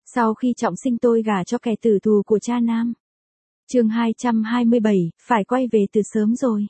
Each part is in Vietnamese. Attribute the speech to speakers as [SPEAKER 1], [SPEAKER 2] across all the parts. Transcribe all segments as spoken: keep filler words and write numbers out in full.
[SPEAKER 1] Sau khi trọng sinh tôi gả cho kẻ tử thù của cha nam. Chương hai trăm hai mươi bảy, phải quay về từ sớm rồi.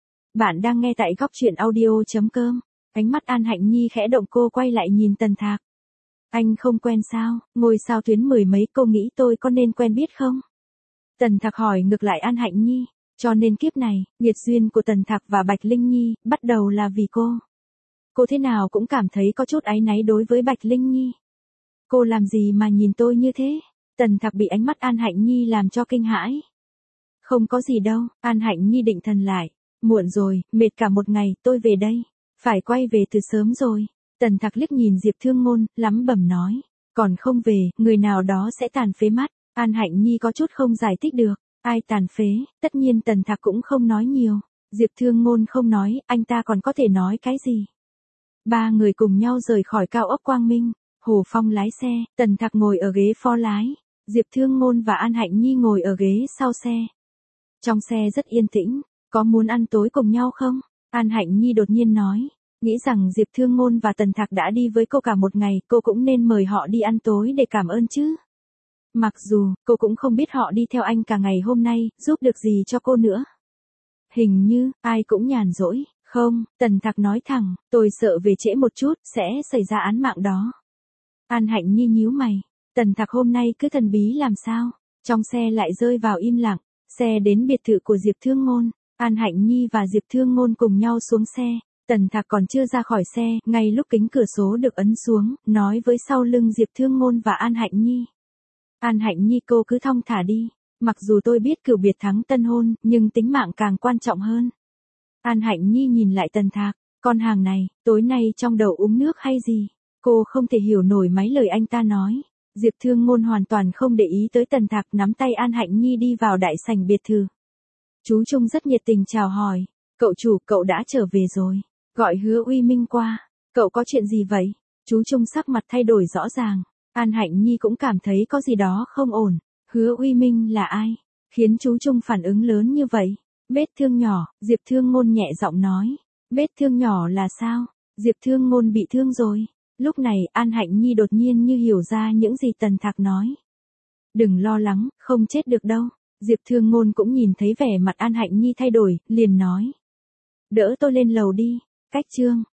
[SPEAKER 1] Bạn đang nghe tại góc truyện audio chấm com. Ánh mắt An Hạnh Nhi khẽ động, cô quay lại nhìn Tần Thạc. Anh không quen sao? Ngôi sao tuyến mười mấy, cô nghĩ tôi có nên quen biết không? Tần Thạc hỏi ngược lại An Hạnh Nhi. Cho nên kiếp này, nghiệt duyên của Tần Thạc và Bạch Linh Nhi bắt đầu là vì cô. Cô thế nào cũng cảm thấy có chút áy náy đối với Bạch Linh Nhi. Cô làm gì mà nhìn tôi như thế? Tần Thạc bị ánh mắt An Hạnh Nhi làm cho kinh hãi. Không có gì đâu, An Hạnh Nhi định thần lại. Muộn rồi, mệt cả một ngày, tôi về đây. Phải quay về từ sớm rồi. Tần Thạc liếc nhìn Diệp Thương Ngôn, lắm bẩm nói. Còn không về, người nào đó sẽ tàn phế mắt. An Hạnh Nhi có chút không giải thích được. Ai tàn phế? Tất nhiên Tần Thạc cũng không nói nhiều. Diệp Thương Ngôn không nói, anh ta còn có thể nói cái gì? Ba người cùng nhau rời khỏi cao ốc Quang Minh. Hồ Phong lái xe, Tần Thạc ngồi ở ghế phó lái. Diệp Thương Ngôn và An Hạnh Nhi ngồi ở ghế sau xe. Trong xe rất yên tĩnh. Có muốn ăn tối cùng nhau không? An Hạnh Nhi đột nhiên nói. Nghĩ rằng Diệp Thương Ngôn và Tần Thạc đã đi với cô cả một ngày, cô cũng nên mời họ đi ăn tối để cảm ơn chứ. Mặc dù, cô cũng không biết họ đi theo anh cả ngày hôm nay, giúp được gì cho cô nữa. Hình như, ai cũng nhàn rỗi. Không, Tần Thạc nói thẳng, tôi sợ về trễ một chút, sẽ xảy ra án mạng đó. An Hạnh Nhi nhíu mày. Tần Thạc hôm nay cứ thần bí làm sao? Trong xe lại rơi vào im lặng. Xe đến biệt thự của Diệp Thương Ngôn. An Hạnh Nhi và Diệp Thương Ngôn cùng nhau xuống xe. Tần Thạc còn chưa ra khỏi xe, ngay lúc kính cửa sổ được ấn xuống, nói với sau lưng Diệp Thương Ngôn và An Hạnh Nhi. An Hạnh Nhi, cô cứ thong thả đi. Mặc dù tôi biết cửu biệt thắng tân hôn, nhưng tính mạng càng quan trọng hơn. An Hạnh Nhi nhìn lại Tần Thạc. Con hàng này, tối nay trong đầu uống nước hay gì? Cô không thể hiểu nổi mấy lời anh ta nói. Diệp Thương Ngôn hoàn toàn không để ý tới Tần Thạc, nắm tay An Hạnh Nhi đi vào đại sảnh biệt thự. Chú Trung rất nhiệt tình chào hỏi. Cậu chủ, cậu đã trở về rồi. Gọi Hứa Uy Minh qua. Cậu có chuyện gì vậy? Chú Trung sắc mặt thay đổi rõ ràng. An Hạnh Nhi cũng cảm thấy có gì đó không ổn. Hứa Uy Minh là ai? Khiến chú Trung phản ứng lớn như vậy. Vết thương nhỏ, Diệp Thương Ngôn nhẹ giọng nói. Vết thương nhỏ là sao? Diệp Thương Ngôn bị thương rồi. Lúc này An Hạnh Nhi đột nhiên như hiểu ra những gì Tần Thạc nói. Đừng lo lắng, không chết được đâu. Diệp Thương Ngôn cũng nhìn thấy vẻ mặt An Hạnh Nhi thay đổi, liền nói. Đỡ tôi lên lầu đi. Cách chương.